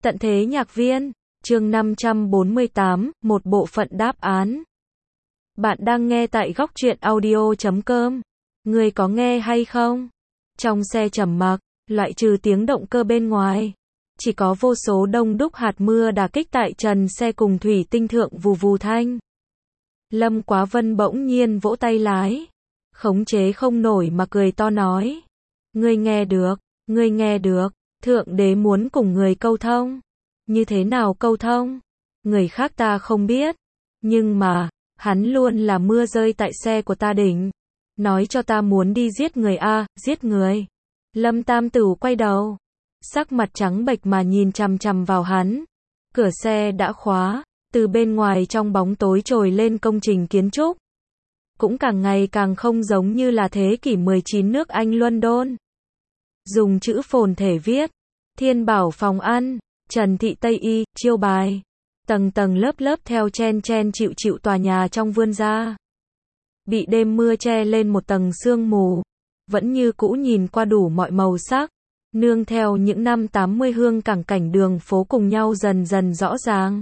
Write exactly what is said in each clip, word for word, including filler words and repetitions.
Tận thế nhạc viên, chương năm trăm bốn mươi tám, một bộ phận đáp án. Bạn đang nghe tại góc truyện audio chấm com. Ngươi có nghe hay không? Trong xe trầm mặc, loại trừ tiếng động cơ bên ngoài, chỉ có vô số đông đúc hạt mưa đả kích tại trần xe cùng thủy tinh thượng vù vù thanh. Lâm Quá Vân bỗng nhiên vỗ tay lái, khống chế không nổi mà cười to nói: Ngươi nghe được, ngươi nghe được, Thượng Đế muốn cùng người câu thông. Như thế nào câu thông? Người khác ta không biết, nhưng mà, hắn luôn là mưa rơi tại xe của ta đỉnh. Nói cho ta muốn đi giết người a, giết người. Lâm Tam Tửu quay đầu, sắc mặt trắng bệch mà nhìn chằm chằm vào hắn. Cửa xe đã khóa, từ bên ngoài trong bóng tối trồi lên công trình kiến trúc. Cũng càng ngày càng không giống như là thế kỷ mười chín nước Anh London. Dùng chữ phồn thể viết: Thiên Bảo Phòng Ăn, Trần Thị Tây Y, chiêu bài. Tầng tầng lớp lớp theo chen chen chịu chịu tòa nhà trong vươn ra. Bị đêm mưa che lên một tầng sương mù, vẫn như cũ nhìn qua đủ mọi màu sắc, nương theo những năm tám mươi hương cảng cảnh đường phố cùng nhau dần dần rõ ràng.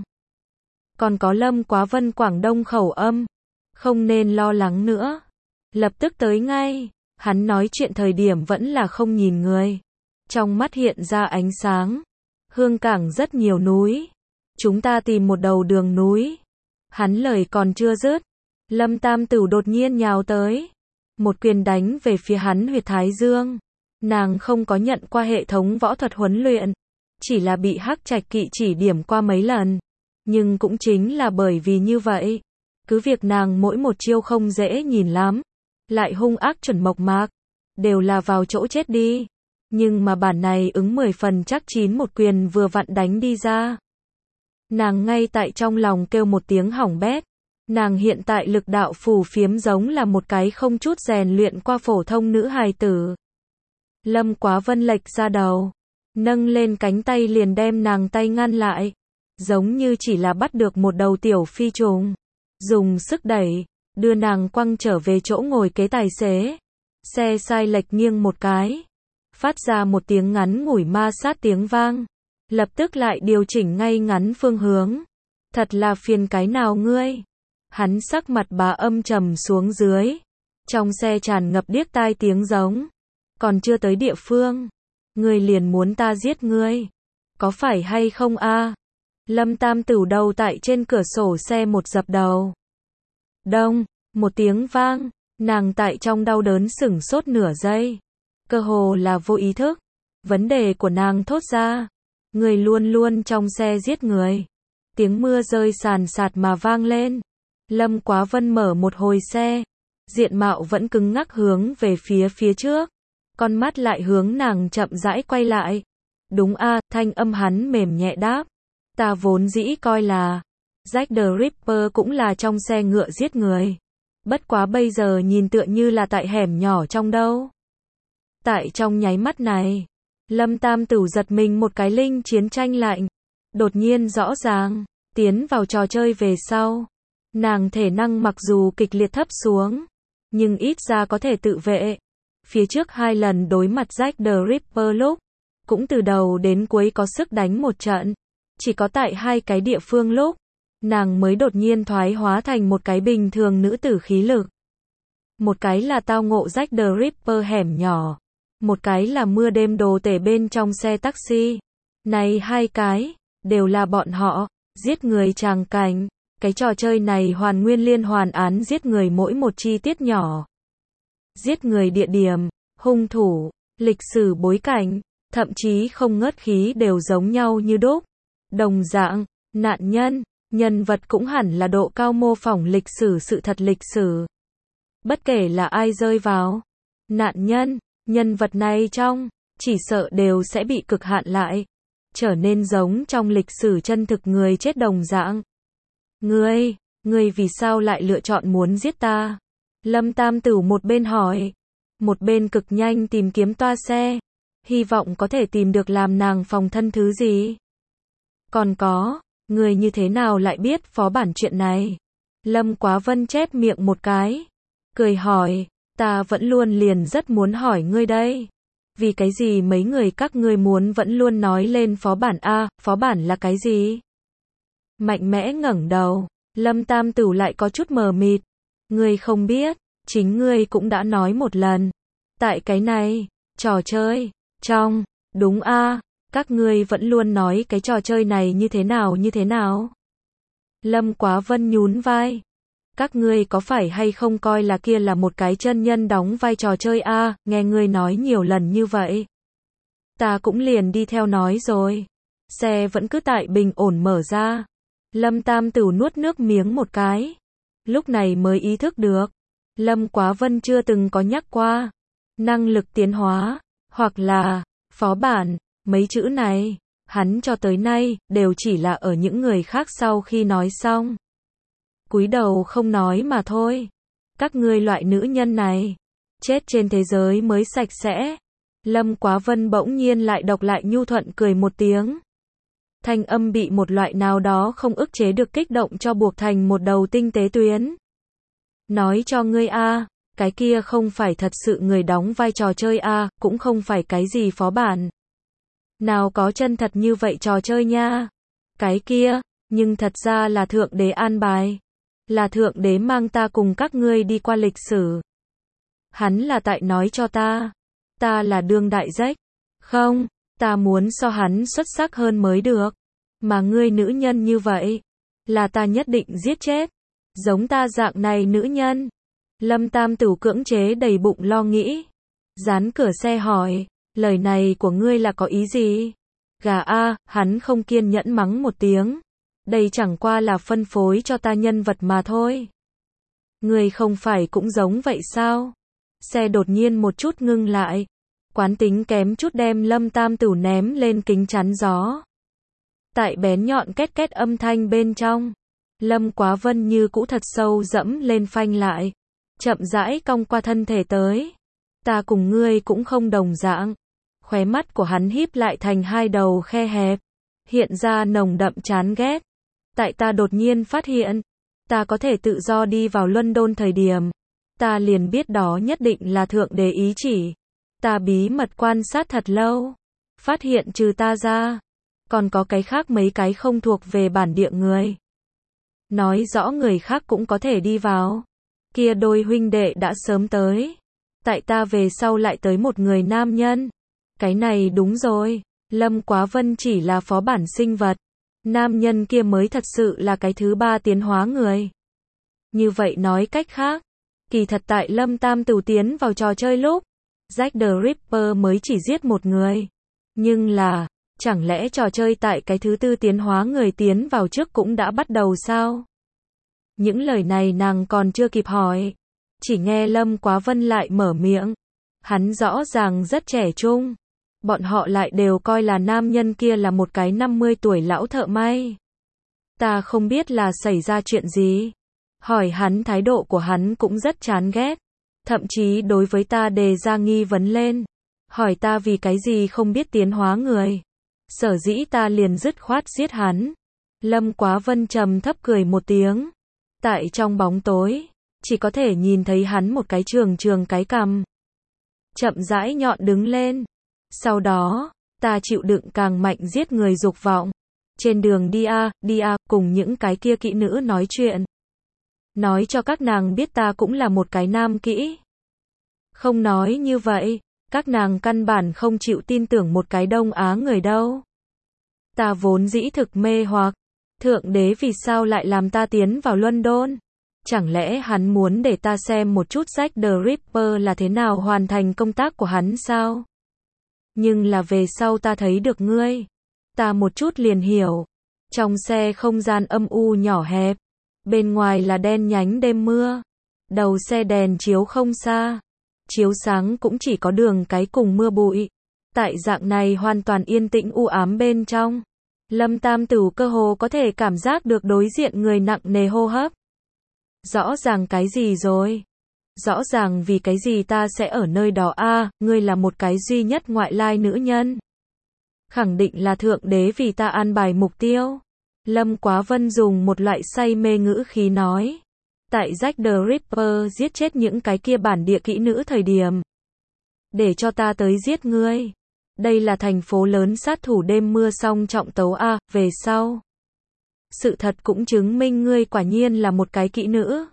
Còn có Lâm Quá Vân Quảng Đông khẩu âm, không nên lo lắng nữa, lập tức tới ngay. Hắn nói chuyện thời điểm vẫn là không nhìn người, trong mắt hiện ra ánh sáng. Hương cảng rất nhiều núi, chúng ta tìm một đầu đường núi. Hắn lời còn chưa dứt, Lâm Tam Tửu đột nhiên nhào tới, một quyền đánh về phía hắn huyệt thái dương. Nàng không có nhận qua hệ thống võ thuật huấn luyện, chỉ là bị Hắc Trạch Kỵ chỉ điểm qua mấy lần. Nhưng cũng chính là bởi vì như vậy, cứ việc nàng mỗi một chiêu không dễ nhìn lắm, lại hung ác chuẩn mộc mạc, đều là vào chỗ chết đi. Nhưng mà bản này ứng mười phần chắc chín một quyền vừa vặn đánh đi ra. Nàng ngay tại trong lòng kêu một tiếng hỏng bét. Nàng hiện tại lực đạo phù phiếm giống là một cái không chút rèn luyện qua phổ thông nữ hài tử. Lâm Quá Vân lệch ra đầu, nâng lên cánh tay liền đem nàng tay ngăn lại, giống như chỉ là bắt được một đầu tiểu phi trùng. Dùng sức đẩy, đưa nàng quăng trở về chỗ ngồi kế tài xế. Xe sai lệch nghiêng một cái, phát ra một tiếng ngắn ngủi ma sát tiếng vang, lập tức lại điều chỉnh ngay ngắn phương hướng. Thật là phiền cái nào ngươi? Hắn sắc mặt bá âm trầm xuống dưới, trong xe tràn ngập điếc tai tiếng giống. Còn chưa tới địa phương, ngươi liền muốn ta giết ngươi, có phải hay không a? Lâm Tam Tửu đầu tại trên cửa sổ xe một dập đầu. Đông, một tiếng vang, nàng tại trong đau đớn sửng sốt nửa giây, cơ hồ là vô ý thức. Vấn đề của nàng thốt ra: người luôn luôn trong xe giết người. Tiếng mưa rơi sàn sạt mà vang lên. Lâm Quá Vân mở một hồi xe, diện mạo vẫn cứng ngắc hướng về phía phía trước, con mắt lại hướng nàng chậm rãi quay lại. Đúng a, thanh âm hắn mềm nhẹ đáp. Ta vốn dĩ coi là Jack the Ripper cũng là trong xe ngựa giết người, bất quá bây giờ nhìn tựa như là tại hẻm nhỏ trong đâu. Tại trong nháy mắt này, Lâm Tam Tửu giật mình một cái, linh chiến tranh lạnh đột nhiên rõ ràng. Tiến vào trò chơi về sau, nàng thể năng mặc dù kịch liệt thấp xuống, nhưng ít ra có thể tự vệ. Phía trước hai lần đối mặt Jack the Ripper lúc, cũng từ đầu đến cuối có sức đánh một trận. Chỉ có tại hai cái địa phương lúc, nàng mới đột nhiên thoái hóa thành một cái bình thường nữ tử khí lực. Một cái là tao ngộ Jack the Ripper hẻm nhỏ, một cái là mưa đêm đồ tể bên trong xe taxi. Này hai cái, đều là bọn họ giết người tràng cảnh. Cái trò chơi này hoàn nguyên liên hoàn án giết người mỗi một chi tiết nhỏ. Giết người địa điểm, hung thủ, lịch sử bối cảnh, thậm chí không ngớt khí đều giống nhau như đúc. Đồng dạng, nạn nhân, nhân vật cũng hẳn là độ cao mô phỏng lịch sử sự thật lịch sử. Bất kể là ai rơi vào nạn nhân, nhân vật này trong, chỉ sợ đều sẽ bị cực hạn lại, trở nên giống trong lịch sử chân thực người chết đồng dạng. Ngươi, ngươi vì sao lại lựa chọn muốn giết ta? Lâm Tam Tửu một bên hỏi, một bên cực nhanh tìm kiếm toa xe, hy vọng có thể tìm được làm nàng phòng thân thứ gì. Còn có, người như thế nào lại biết phó bản chuyện này? Lâm Quá Vân chép miệng một cái, cười hỏi, ta vẫn luôn liền rất muốn hỏi ngươi đây. Vì cái gì mấy người các ngươi muốn vẫn luôn nói lên phó bản a, phó bản là cái gì? Mạnh mẽ ngẩng đầu, Lâm Tam Tửu lại có chút mờ mịt. Ngươi không biết, chính ngươi cũng đã nói một lần. Tại cái này, trò chơi, trong, đúng a, các ngươi vẫn luôn nói cái trò chơi này như thế nào như thế nào. Lâm Quá Vân nhún vai. Các ngươi có phải hay không coi là kia là một cái chân nhân đóng vai trò chơi a, nghe ngươi nói nhiều lần như vậy. Ta cũng liền đi theo nói rồi. Xe vẫn cứ tại bình ổn mở ra. Lâm Tam Tửu nuốt nước miếng một cái. Lúc này mới ý thức được. Lâm Quá Vân chưa từng có nhắc qua. Năng lực tiến hóa, hoặc là, phó bản, mấy chữ này, hắn cho tới nay, đều chỉ là ở những người khác sau khi nói xong. Cúi đầu không nói mà thôi. Các ngươi loại nữ nhân này, chết trên thế giới mới sạch sẽ. Lâm Quá Vân bỗng nhiên lại đọc lại nhu thuận cười một tiếng. Thanh âm bị một loại nào đó không ức chế được kích động cho buộc thành một đầu tinh tế tuyến. Nói cho ngươi a, cái kia không phải thật sự người đóng vai trò chơi a, cũng không phải cái gì phó bản. Nào có chân thật như vậy trò chơi nha. Cái kia, nhưng thật ra là thượng đế an bài. Là thượng đế mang ta cùng các ngươi đi qua lịch sử. Hắn là tại nói cho ta. Ta là đương đại rách. Không, ta muốn so hắn xuất sắc hơn mới được. Mà ngươi nữ nhân như vậy, là ta nhất định giết chết. Giống ta dạng này nữ nhân. Lâm Tam Tửu cưỡng chế đầy bụng lo nghĩ. Dán cửa xe hỏi, lời này của ngươi là có ý gì? Gà a, hắn không kiên nhẫn mắng một tiếng. Đây chẳng qua là phân phối cho ta nhân vật mà thôi. Ngươi không phải cũng giống vậy sao? Xe đột nhiên một chút ngưng lại. Quán tính kém chút đem Lâm Tam Tửu ném lên kính chắn gió. Tại bén nhọn két két âm thanh bên trong, Lâm Quá Vân như cũ thật sâu dẫm lên phanh lại. Chậm rãi cong qua thân thể tới. Ta cùng ngươi cũng không đồng dạng. Khóe mắt của hắn híp lại thành hai đầu khe hẹp. Hiện ra nồng đậm chán ghét. Tại ta đột nhiên phát hiện, ta có thể tự do đi vào London thời điểm. Ta liền biết đó nhất định là thượng đế ý chỉ. Ta bí mật quan sát thật lâu. Phát hiện trừ ta ra, còn có cái khác mấy cái không thuộc về bản địa người. Nói rõ người khác cũng có thể đi vào. Kia đôi huynh đệ đã sớm tới. Tại ta về sau lại tới một người nam nhân. Cái này đúng rồi. Lâm Quá Vân chỉ là phó bản sinh vật. Nam nhân kia mới thật sự là cái thứ ba tiến hóa người. Như vậy nói cách khác, kỳ thật tại Lâm Tam Tửu tiến vào trò chơi lúc, Jack the Ripper mới chỉ giết một người. Nhưng là, chẳng lẽ trò chơi tại cái thứ tư tiến hóa người tiến vào trước cũng đã bắt đầu sao? Những lời này nàng còn chưa kịp hỏi. Chỉ nghe Lâm Quá Vân lại mở miệng. Hắn rõ ràng rất trẻ trung. Bọn họ lại đều coi là nam nhân kia là một cái năm mươi tuổi lão thợ may. Ta không biết là xảy ra chuyện gì. Hỏi hắn thái độ của hắn cũng rất chán ghét. Thậm chí đối với ta đề ra nghi vấn lên. Hỏi ta vì cái gì không biết tiến hóa người. Sở dĩ ta liền dứt khoát giết hắn. Lâm Quá Vân trầm thấp cười một tiếng. Tại trong bóng tối, chỉ có thể nhìn thấy hắn một cái trường trường cái cằm. Chậm rãi nhọn đứng lên. Sau đó, ta chịu đựng càng mạnh giết người dục vọng. Trên đường đi a, đi a, cùng những cái kia kỹ nữ nói chuyện. Nói cho các nàng biết ta cũng là một cái nam kỹ. Không nói như vậy, các nàng căn bản không chịu tin tưởng một cái Đông Á người đâu. Ta vốn dĩ thực mê hoặc. Thượng đế vì sao lại làm ta tiến vào London? Chẳng lẽ hắn muốn để ta xem một chút Jack the Ripper là thế nào hoàn thành công tác của hắn sao? Nhưng là về sau ta thấy được ngươi. Ta một chút liền hiểu. Trong xe không gian âm u nhỏ hẹp. Bên ngoài là đen nhánh đêm mưa. Đầu xe đèn chiếu không xa. Chiếu sáng cũng chỉ có đường cái cùng mưa bụi. Tại dạng này hoàn toàn yên tĩnh u ám bên trong. Lâm Tam Tửu cơ hồ có thể cảm giác được đối diện người nặng nề hô hấp. Rõ ràng cái gì rồi? Rõ ràng vì cái gì ta sẽ ở nơi đó a, à, ngươi là một cái duy nhất ngoại lai nữ nhân. Khẳng định là thượng đế vì ta an bài mục tiêu. Lâm Quá Vân dùng một loại say mê ngữ khí nói. Tại Jack the Ripper giết chết những cái kia bản địa kỹ nữ thời điểm. để cho ta tới giết ngươi. Đây là thành phố lớn sát thủ đêm mưa song trọng tấu a, về sau. Sự thật cũng chứng minh ngươi quả nhiên là một cái kỹ nữ.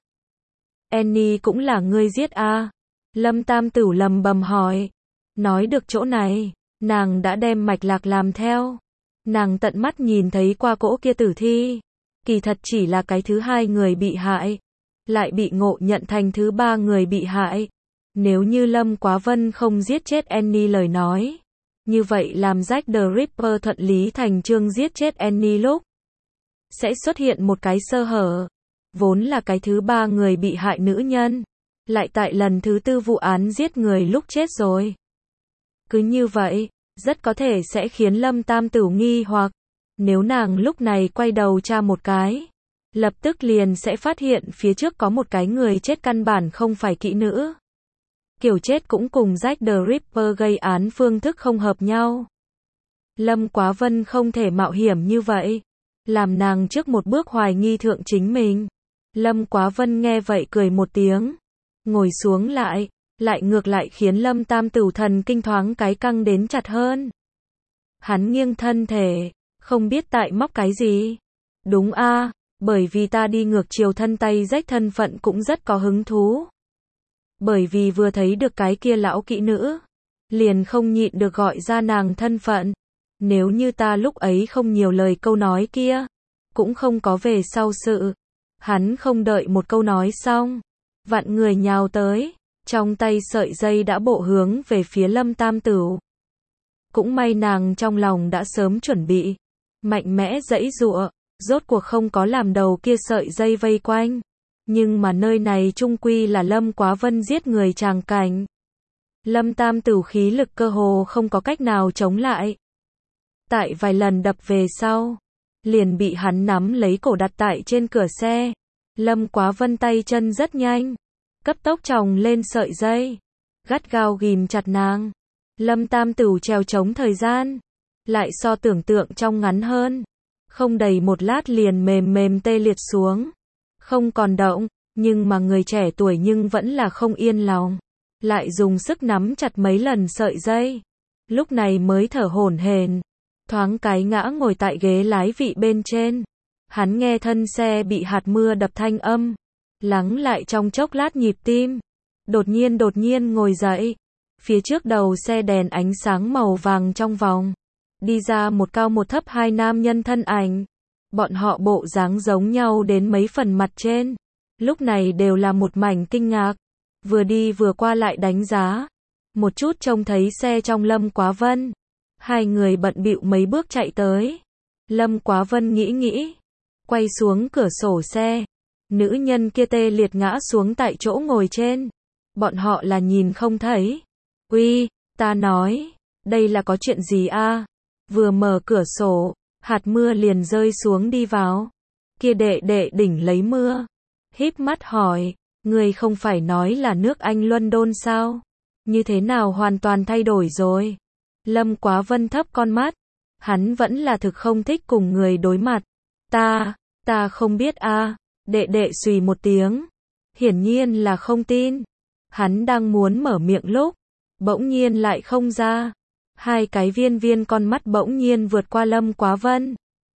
Annie cũng là ngươi giết a. Lâm Tam Tửu lầm bầm hỏi. Nói được chỗ này, nàng đã đem mạch lạc làm theo. Nàng tận mắt nhìn thấy qua cỗ kia tử thi. Kỳ thật chỉ là cái thứ hai người bị hại. Lại bị ngộ nhận thành thứ ba người bị hại. Nếu như Lâm Quá Vân không giết chết Annie lời nói. Như vậy làm Jack the Ripper thuận lý thành chương giết chết Annie lúc. Sẽ xuất hiện một cái sơ hở. Vốn là cái thứ ba người bị hại nữ nhân. Lại tại lần thứ tư vụ án giết người lúc chết rồi. Cứ như vậy, rất có thể sẽ khiến Lâm Tam Tửu nghi hoặc. Nếu nàng lúc này quay đầu tra một cái. Lập tức liền sẽ phát hiện phía trước có một cái người chết căn bản không phải kỹ nữ. Kiểu chết cũng cùng Jack the Ripper gây án phương thức không hợp nhau. Lâm Quá Vân không thể mạo hiểm như vậy. Làm nàng trước một bước hoài nghi thượng chính mình. Lâm Quá Vân nghe vậy cười một tiếng. Ngồi xuống lại. Lại ngược lại khiến Lâm Tam Tửu thần kinh thoáng cái căng đến chặt hơn. Hắn nghiêng thân thể. Không biết tại móc cái gì. Đúng a, bởi vì ta đi ngược chiều thân tay rách thân phận cũng rất có hứng thú. Bởi vì vừa thấy được cái kia lão kỹ nữ. Liền không nhịn được gọi ra nàng thân phận. Nếu như ta lúc ấy không nhiều lời câu nói kia. Cũng không có về sau sự. Hắn không đợi một câu nói xong. Vạn người nhào tới. Trong tay sợi dây đã bộ hướng về phía Lâm Tam Tửu. Cũng may nàng trong lòng đã sớm chuẩn bị. Mạnh mẽ giãy giụa. Rốt cuộc không có làm đầu kia sợi dây vây quanh. Nhưng mà nơi này chung quy là Lâm Quá Vân giết người tràng cảnh. Lâm Tam Tửu khí lực cơ hồ không có cách nào chống lại. Tại vài lần đập về sau. Liền bị hắn nắm lấy cổ đặt tại trên cửa xe. Lâm Quá Vân tay chân rất nhanh. Cấp tốc tròng lên sợi dây. Gắt gao ghìm chặt nàng. Lâm Tam Tửu trèo chống thời gian. Lại so tưởng tượng trong ngắn hơn. Không đầy một lát liền mềm mềm tê liệt xuống. Không còn động. Nhưng mà người trẻ tuổi nhưng vẫn là không yên lòng. Lại dùng sức nắm chặt mấy lần sợi dây. Lúc này mới thở hổn hển. Thoáng cái ngã ngồi tại ghế lái vị bên trên. Hắn nghe thân xe bị hạt mưa đập thanh âm. Lắng lại trong chốc lát nhịp tim. Đột nhiên đột nhiên ngồi dậy. Phía trước đầu xe đèn ánh sáng màu vàng trong vòng. Đi ra một cao một thấp hai nam nhân thân ảnh. Bọn họ bộ dáng giống nhau đến mấy phần mặt trên. Lúc này đều là một mảnh kinh ngạc. Vừa đi vừa qua lại đánh giá. Một chút trông thấy xe trong Lâm Quá Vân. Hai người bận bịu mấy bước chạy tới. Lâm Quá Vân nghĩ nghĩ. Quay xuống cửa sổ xe. Nữ nhân kia tê liệt ngã xuống tại chỗ ngồi trên. Bọn họ là nhìn không thấy. Uy, ta nói. Đây là có chuyện gì a? Vừa mở cửa sổ. Hạt mưa liền rơi xuống đi vào. Kia đệ đệ đỉnh lấy mưa. Híp mắt hỏi. Người không phải nói là nước Anh London sao? Như thế nào hoàn toàn thay đổi rồi? Lâm Quá Vân thấp con mắt. Hắn vẫn là thực không thích cùng người đối mặt. Ta, ta không biết a. Đệ đệ xùy một tiếng. Hiển nhiên là không tin. Hắn đang muốn mở miệng lúc. Bỗng nhiên lại không ra. Hai cái viên viên con mắt bỗng nhiên vượt qua Lâm Quá Vân.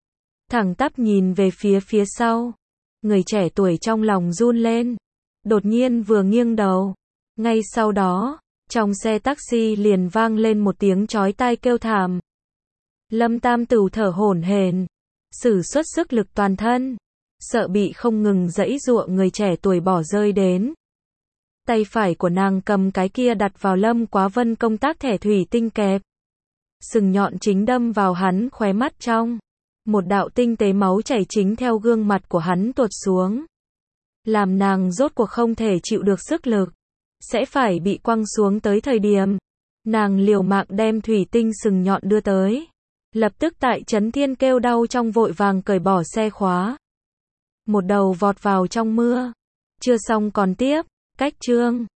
Thẳng tắp nhìn về phía phía sau. Người trẻ tuổi trong lòng run lên. Đột nhiên vừa nghiêng đầu. Ngay sau đó, trong xe taxi liền vang lên một tiếng chói tai kêu thảm. Lâm Tam Tửu thở hổn hển, sử xuất sức lực toàn thân, sợ bị không ngừng giãy giụa người trẻ tuổi bỏ rơi đến. Tay phải của nàng cầm cái kia đặt vào Lâm Quá Vân công tác thẻ thủy tinh kẹp. Sừng nhọn chính đâm vào hắn khóe mắt trong. Một đạo tinh tế máu chảy chính theo gương mặt của hắn tuột xuống. Làm nàng rốt cuộc không thể chịu được sức lực. Sẽ phải bị quăng xuống tới thời điểm. Nàng liều mạng đem thủy tinh sừng nhọn đưa tới. Lập tức tại Trấn Thiên kêu đau trong vội vàng cởi bỏ xe khóa. Một đầu vọt vào trong mưa. Chưa xong còn tiếp. Cách chương